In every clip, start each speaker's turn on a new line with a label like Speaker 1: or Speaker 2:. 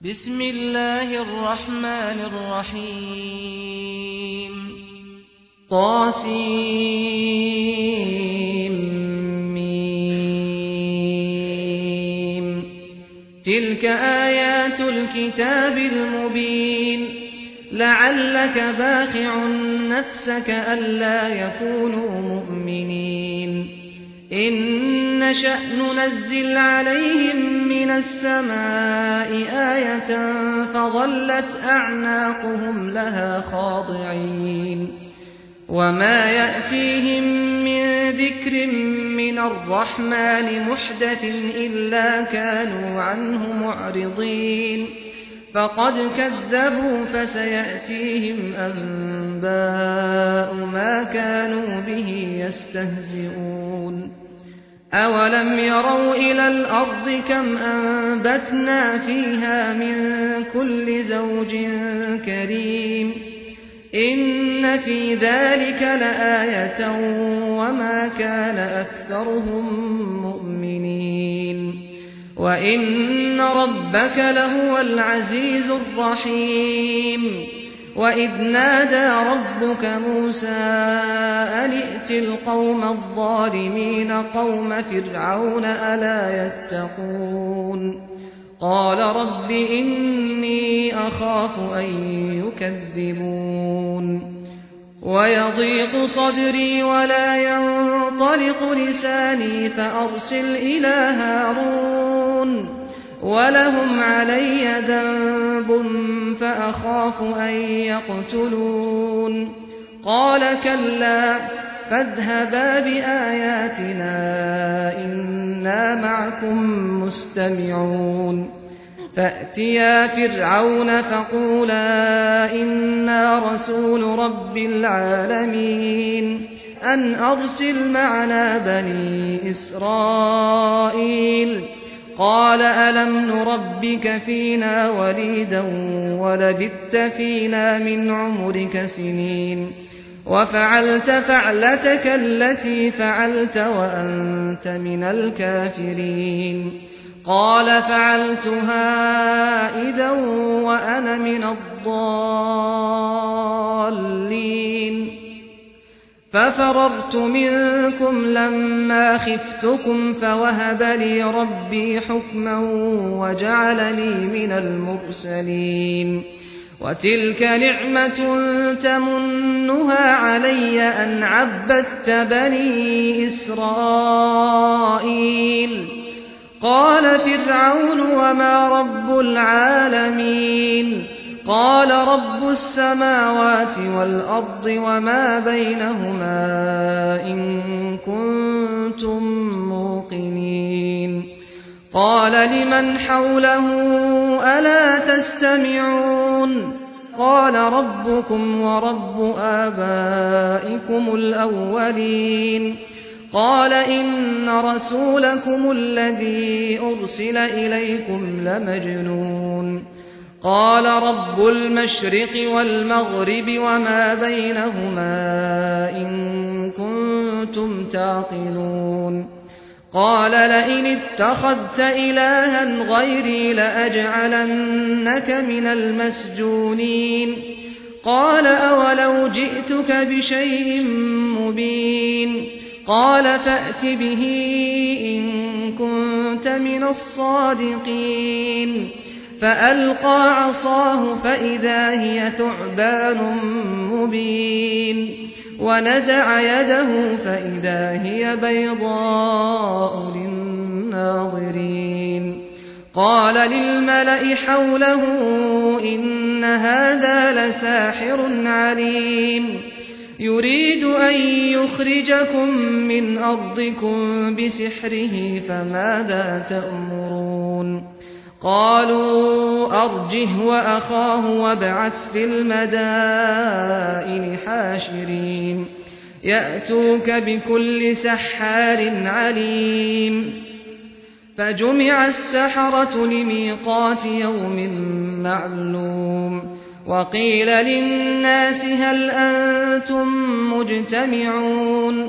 Speaker 1: بسم الله الرحمن الرحيم طاسيم تلك آيات الكتاب المبين لعلك باخع نفسك ألا يكونوا مؤمنين إن نشأ ننزل عليهم من السماء آية فظلت أعناقهم لها خاضعين وما يأتيهم من ذكر من الرحمن محدث إلا كانوا عنه معرضين فقد كذبوا فسيأتيهم أنباء ما كانوا به يستهزئون أولم يروا إلى الأرض كم أنبتنا فيها من كل زوج كريم إن في ذلك لآية وما كان أكثرهم مؤمنين وإن ربك لهو العزيز الرحيم وإذ نادى ربك موسى أن ائت القوم الظالمين قوم فرعون ألا يتقون قال رب إني أخاف أن يكذبون ويضيق صدري ولا ينطلق لساني فأرسل إلى هارون ولهم علي ذنب فأخاف أن يقتلون قال كلا فاذهبا بآياتنا إنا معكم مستمعون فأتيا فرعون فقولا إنا رسول رب العالمين أن أرسل معنا بني إسرائيل قال ألم نربك فينا وليدا ولبثت فينا من عمرك سنين وفعلت فعلتك التي فعلت وأنت من الكافرين قال فعلتها إذا وأنا من الضالين ففررت منكم لما خفتكم فوهب لي ربي حكما وجعلني من المرسلين وتلك نعمة تمنها علي أن عبدت بني إسرائيل قال فرعون وما رب العالمين قال رب السماوات والأرض وما بينهما إن كنتم موقنين قال لمن حوله ألا تستمعون قال ربكم ورب آبائكم الأولين قال إن رسولكم الذي أرسل إليكم لمجنون قال رب المشرق والمغرب وما بينهما إن كنتم تعقلون قال لئن اتخذت إلها غيري لأجعلنك من المسجونين قال أولو جئتك بشيء مبين قال فأت به إن كنت من الصادقين فألقى عصاه فإذا هي ثعبان مبين ونزع يده فإذا هي بيضاء للناظرين قال للملأ حوله إن هذا لساحر عليم يريد أن يخرجكم من أرضكم بسحره فماذا تأمرون قالوا أرجه وأخاه وابعث في المدائن حاشرين يأتوك بكل سحار عليم فجمع السحرة لميقات يوم معلوم وقيل للناس هل أنتم مجتمعون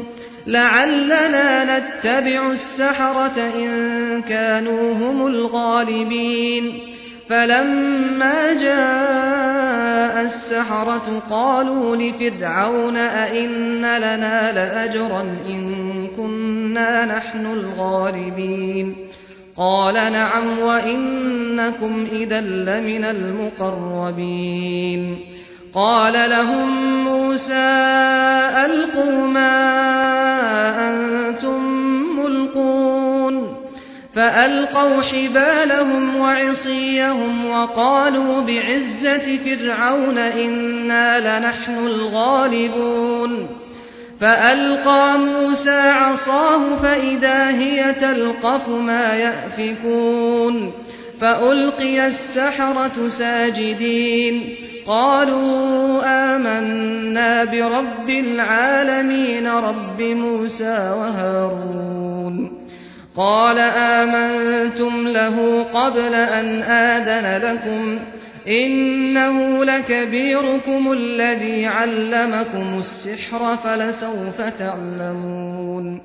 Speaker 1: لعلنا نتبع السحرة إن كانوا هم الغالبين فلما جاء السحرة قالوا لفرعون أئن لنا لأجرا إن كنا نحن الغالبين قال نعم وإنكم إذا لمن المقربين قال لهم موسى ألقوا ما أنتم ملقون فألقوا حبالهم وعصيهم وقالوا بعزة فرعون إنا لنحن الغالبون فألقى موسى عصاه فإذا هي تلقف ما يأفكون فألقي السحرة ساجدين قالوا آمنا برب العالمين رب موسى وهارون قال آمنتم له قبل أن آذن لكم إنه لكبيركم الذي علمكم السحر فلسوف تعلمون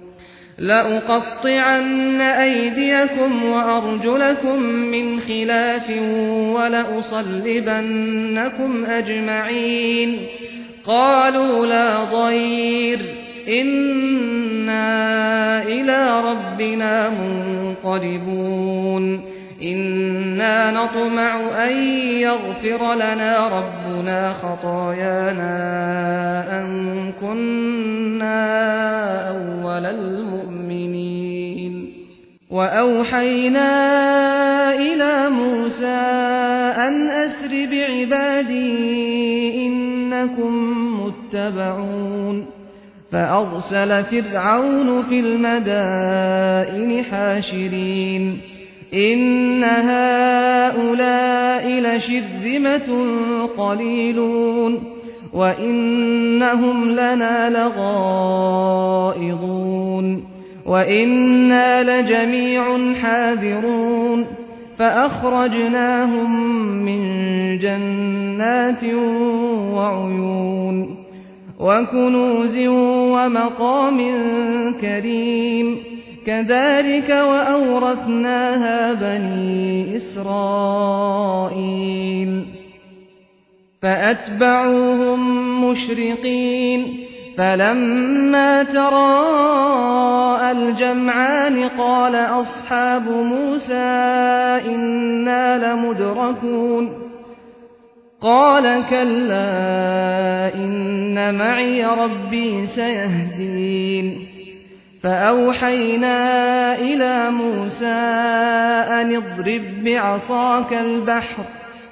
Speaker 1: لأقطعن أيديكم وأرجلكم من خلاف ولأصلبنكم أجمعين قالوا لا ضير إنا إلى ربنا منقلبون إنا نطمع أن يغفر لنا ربنا خطايانا أن كنا أول المؤمنين وأوحينا إلى موسى أن أسر بعبادي إنكم متبعون فأرسل فرعون في المدائن حاشرين إن هؤلاء لشرذمة قليلون وإنهم لنا لغائظون وإنا لجميع حاذرون فأخرجناهم من جنات وعيون وكنوز ومقام كريم كذلك وأورثناها بني إسرائيل فأتبعوهم مشرقين فلما تراءى الجمعان قال أصحاب موسى إنا لمدركون قال كلا إن معي ربي سيهدين فأوحينا إلى موسى أن اضرب بعصاك البحر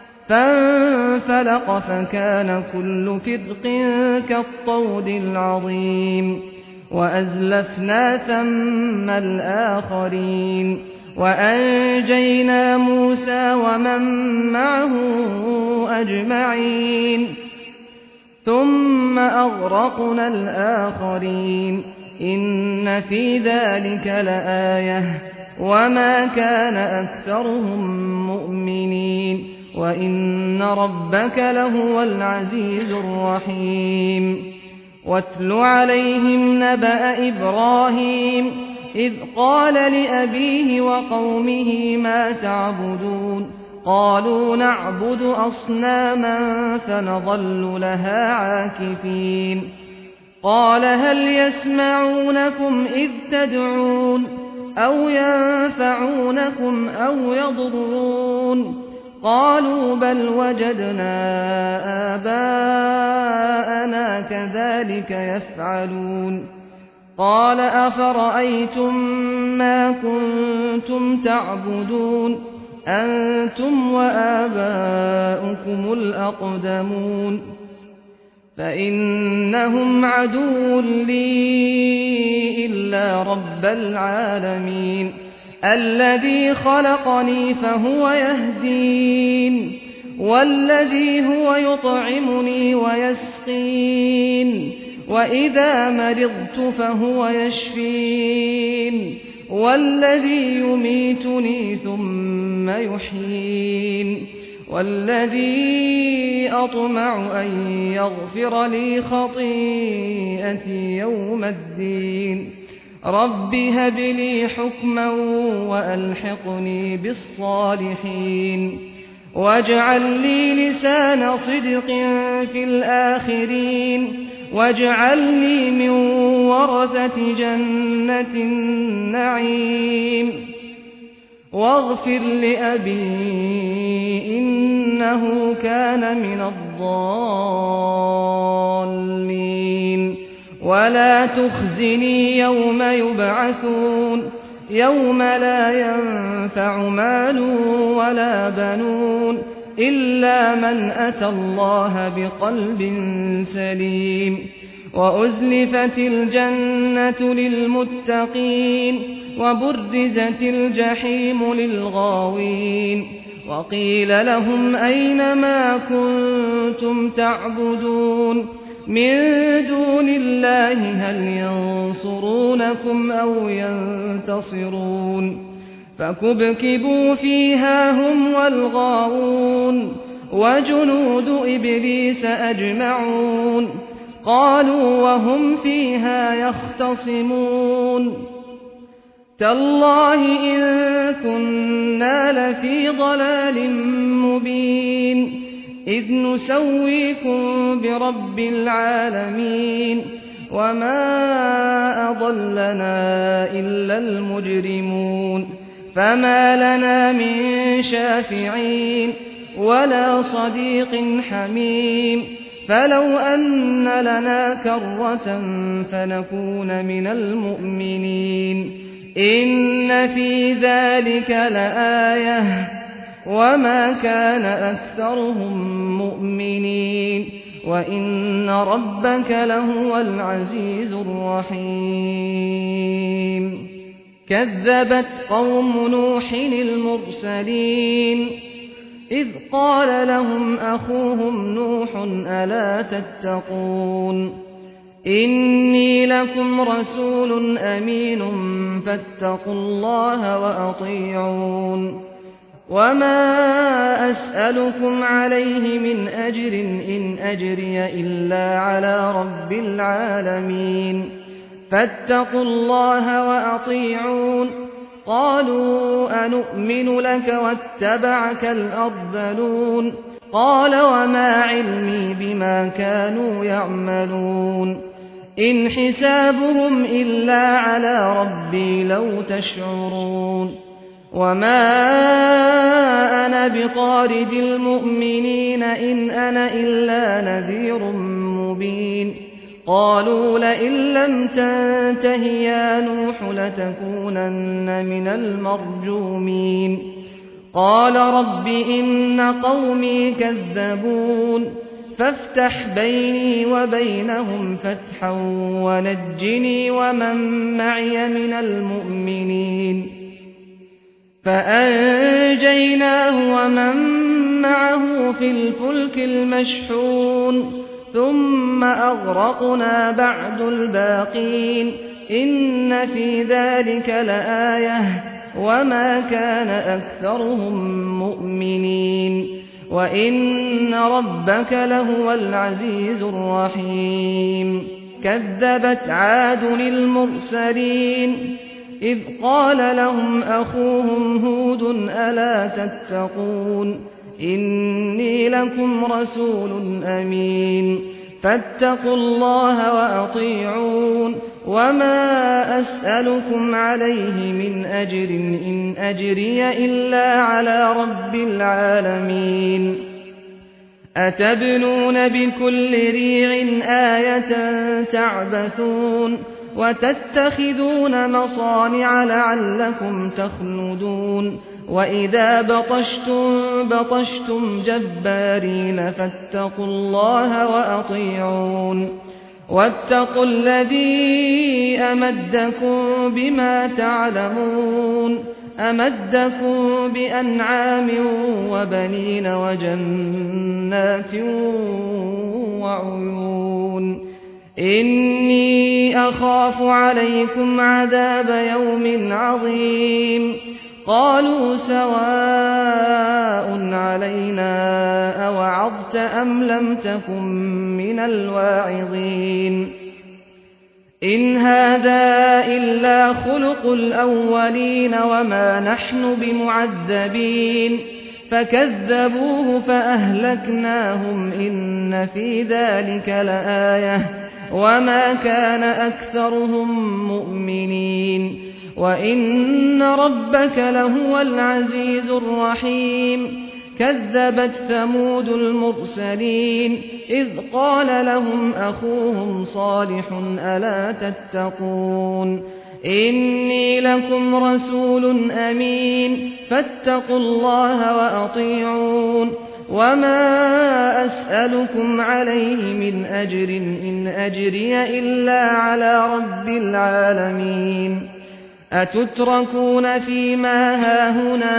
Speaker 1: فانفلق فكان كل فرق كالطود العظيم وأزلفنا ثم الآخرين وأنجينا موسى ومن معه أجمعين ثم أغرقنا الآخرين إن في ذلك لآية وما كان أكثرهم مؤمنين وإن ربك لهو العزيز الرحيم واتل عليهم نبأ إبراهيم إذ قال لأبيه وقومه ما تعبدون قالوا نعبد أصناما فنظل لها عاكفين قال هل يسمعونكم إذ تدعون أو ينفعونكم أو يضرون قالوا بل وجدنا آباءنا كذلك يفعلون قال أفرأيتم ما كنتم تعبدون أنتم وآباؤكم الأقدمون فإنهم عدو لي إلا رب العالمين الذي خلقني فهو يهدين والذي هو يطعمني ويسقين وإذا مرضت فهو يشفين والذي يميتني ثم يحيين والذي أطمع أن يغفر لي خطيئتي يوم الدين رب هب لي حكما وألحقني بالصالحين واجعل لي لسان صدق في الآخرين واجعلني من ورثة جنة النعيم واغفر لأبي إنه كان من الضالين ولا تخزني يوم يبعثون يوم لا ينفع مال ولا بنون إلا من أتى الله بقلب سليم وأزلفت الجنة للمتقين وبرزت الجحيم للغاوين وقيل لهم أين ما كنتم تعبدون من دون الله هل ينصرونكم أو ينتصرون فكبكبوا فيها هم والغاوون وجنود إبليس أجمعون قالوا وهم فيها يختصمون تالله إن كنا لفي ضلال مبين إذ نسويكم برب العالمين وما أضلنا إلا المجرمون فما لنا من شافعين ولا صديق حميم فلو أن لنا كرة فنكون من المؤمنين إن في ذلك لآية وما كان أكثرهم مؤمنين وإن ربك لهو العزيز الرحيم كذبت قوم نوح المرسلين إذ قال لهم أخوهم نوح ألا تتقون إني لكم رسول أمين فاتقوا الله وأطيعون وما أسألكم عليه من أجر إن أجري إلا على رب العالمين فاتقوا الله وأطيعون قالوا أنؤمن لك واتبعك الأرذلون قال وما علمي بما كانوا يعملون إن حسابهم إلا على ربي لو تشعرون وما أنا بطارد المؤمنين إن أنا إلا نذير مبين قالوا لئن لم تنته يا نوح لتكونن من المرجومين قال رب إن قومي كذبون فافتح بيني وبينهم فتحا ونجني ومن معي من المؤمنين فأنجيناه ومن معه في الفلك المشحون ثم أغرقنا بعد الباقين إن في ذلك لآية وما كان أكثرهم مؤمنين وإن ربك لهو العزيز الرحيم كذبت عاد المرسلين إذ قال لهم أخوهم هود ألا تتقون إني لكم رسول أمين فاتقوا الله وأطيعون وما أسألكم عليه من أجر إن أجري إلا على رب العالمين أتبنون بكل ريع آية تعبثون وتتخذون مصانع لعلكم تخلدون وإذا بطشتم جبارين فاتقوا الله وأطيعون واتقوا الذي أمدكم بما تعلمون أمدكم بأنعام وبنين وجنات وعيون إني أخاف عليكم عذاب يوم عظيم قالوا سواء علينا أوعظت أم لم تكن من الواعظين إن هذا إلا خلق الأولين وما نحن بمعذبين فكذبوه فأهلكناهم إن في ذلك لآية وما كان أكثرهم مؤمنين وإن ربك لهو العزيز الرحيم كذبت ثمود المرسلين إذ قال لهم أخوهم صالح ألا تتقون إني لكم رسول أمين فاتقوا الله وأطيعون وما أسألكم عليه من أجر إن أجري إلا على رب العالمين أتتركون فيما هاهنا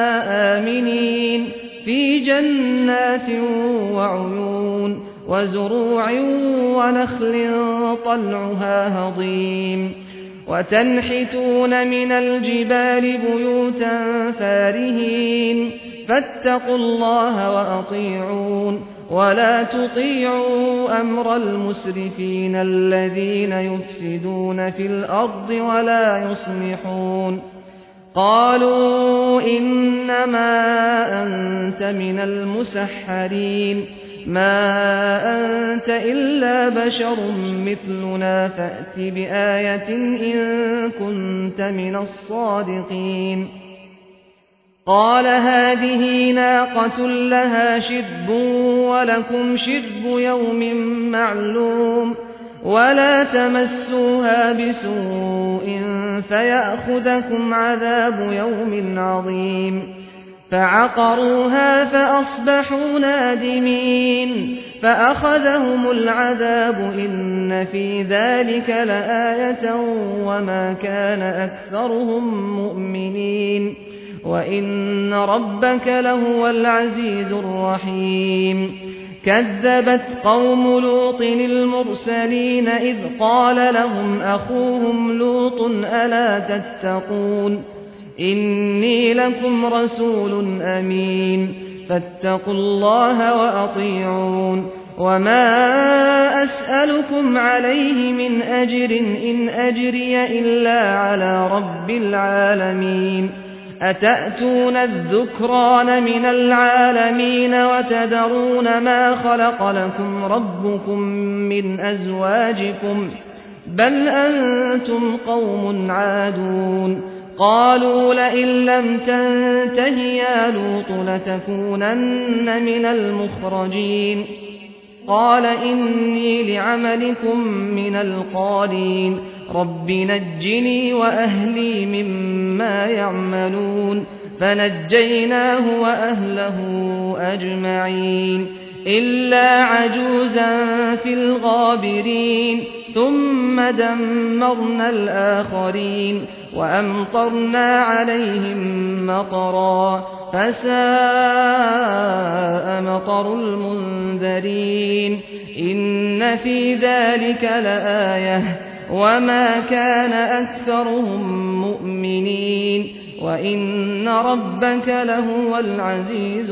Speaker 1: آمنين في جنات وعيون وزروع ونخل طلعها هضيم وتنحتون من الجبال بيوتا فارهين فاتقوا الله وأطيعون ولا تطيعوا أمر المسرفين الذين يفسدون في الأرض ولا يصلحون قالوا إنما أنت من المسحرين ما أنت إلا بشر مثلنا فأت بآية إن كنت من الصادقين قال هذه ناقة لها شرب ولكم شرب يوم معلوم ولا تمسوها بسوء فيأخذكم عذاب يوم عظيم فعقروها فأصبحوا نادمين فأخذهم العذاب إن في ذلك لآية وما كان أكثرهم مؤمنين وإن ربك لهو العزيز الرحيم كذبت قوم لوط المرسلين إذ قال لهم أخوهم لوط ألا تتقون إني لكم رسول أمين فاتقوا الله وأطيعون وما أسألكم عليه من أجر إن أجري إلا على رب العالمين أتأتون الذكران من العالمين وتذرون ما خلق لكم ربكم من أزواجكم بل أنتم قوم عادون قالوا لئن لم تنته يا لوط لتكونن من المخرجين قال إني لعملكم من القالين رب نجني وأهلي مما يعملون فنجيناه وأهله أجمعين إلا عجوزا في الغابرين ثم دمرنا الآخرين وأمطرنا عليهم مطرا فساء مطر المنذرين إن في ذلك لآية وما كان أكثرهم مؤمنين وإن ربك لهو العزيز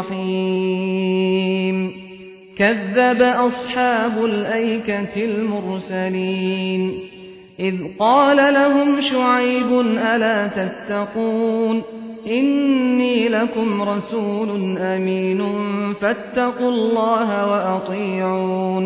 Speaker 1: الرحيم كذب أصحاب الأيكة المرسلين إذ قال لهم شعيب ألا تتقون إني لكم رسول أمين فاتقوا الله وأطيعون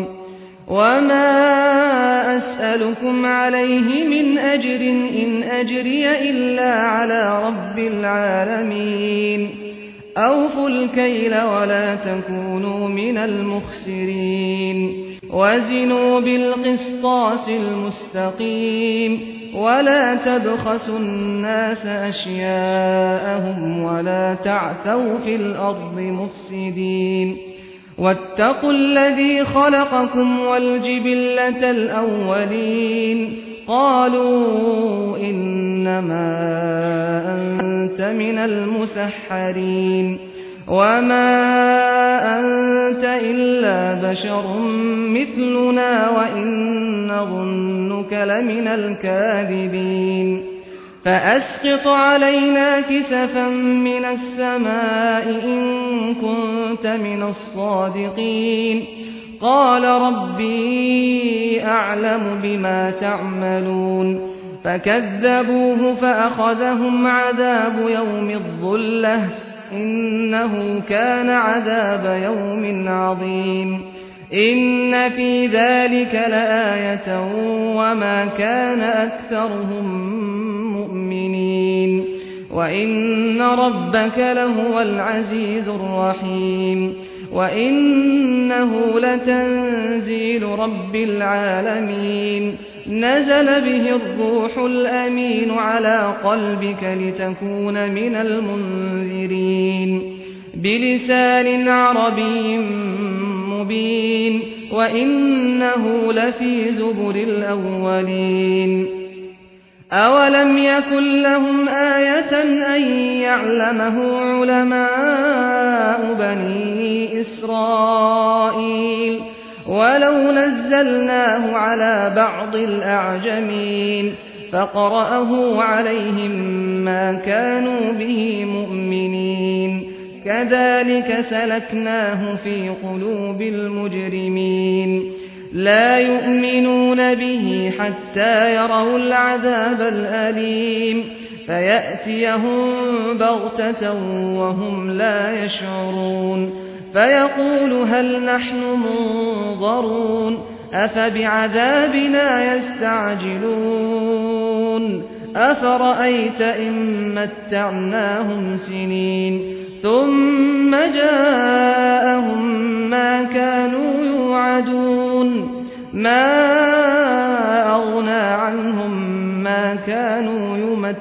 Speaker 1: وما أسألكم عليه من أجر إن أجري إلا على رب العالمين أوفوا الكيل ولا تكونوا من المخسرين وزنوا بالقسطاس المستقيم ولا تبخسوا الناس أشياءهم ولا تعثوا في الأرض مفسدين واتقوا الذي خلقكم والجبلة الأولين قالوا إنما أنت من المسحرين وما أنت إلا بشر مثلنا وإن نظنك لمن الكاذبين فأسقط علينا كسفا من السماء إن كنت من الصادقين قال ربي أعلم بما تعملون فكذبوه فأخذهم عذاب يوم الظلة إنه كان عذاب يوم عظيم إن في ذلك لآية وما كان أكثرهم مؤمنين وإن ربك لهو العزيز الرحيم وإنه لتنزيل رب العالمين نزل به الروح الأمين على قلبك لتكون من المنذرين بلسان عربي مبين وإنه لفي زبر الأولين أولم يكن لهم آية أن يعلمه علماء بني إسرائيل ولو نزلناه على بعض الأعجمين فقرأه عليهم ما كانوا به مؤمنين كذلك سلكناه في قلوب المجرمين لا يؤمنون به حتى يروا العذاب الأليم فيأتيهم بغتة وهم لا يشعرون فيقول هل نحن منظرون أفبعذابنا يستعجلون أفرأيت إن متعناهم سنين ثم جاءهم ما كانوا يوعدون ما أغنى عنهم ما كانوا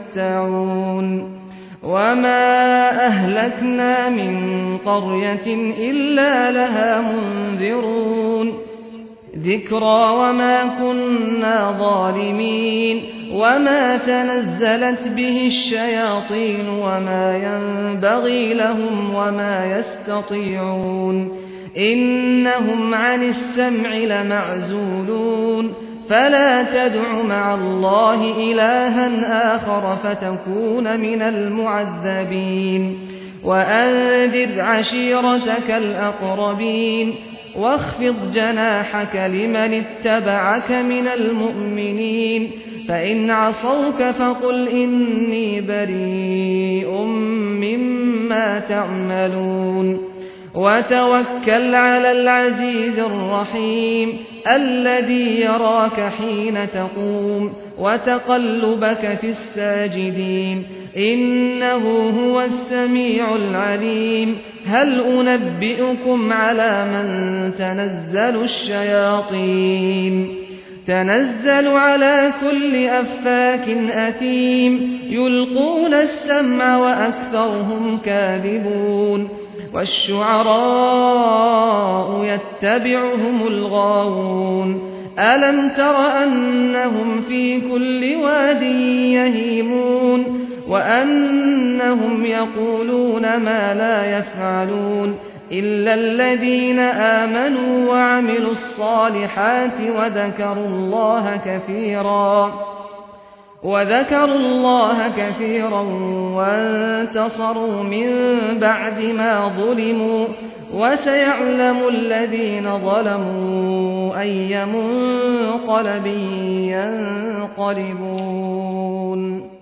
Speaker 1: يمتعون وما أهلكنا من قرية إلا لها منذرون ذكرى وما كنا ظالمين وما تنزلت به الشياطين وما ينبغي لهم وما يستطيعون إنهم عن السمع لمعزولون فلا تدع مع الله إلها آخر فتكون من المعذبين وأنذر عشيرتك الأقربين واخفض جناحك لمن اتبعك من المؤمنين فإن عصوك فقل إني بريء مما تعملون وتوكل على العزيز الرحيم الذي يراك حين تقوم وتقلبك في الساجدين إنه هو السميع العليم هل أنبئكم على من تنزل الشياطين تنزل على كل أفاك أثيم يلقون السمع وأكثرهم كاذبون والشعراء يتبعهم الغاوون ألم تر أنهم في كل واد يهيمون وأنهم يقولون ما لا يفعلون إلا الذين آمنوا وعملوا الصالحات وذكروا الله كثيرا وانتصروا من بعد ما ظلموا وسيعلم الذين ظلموا أي منقلب ينقلبون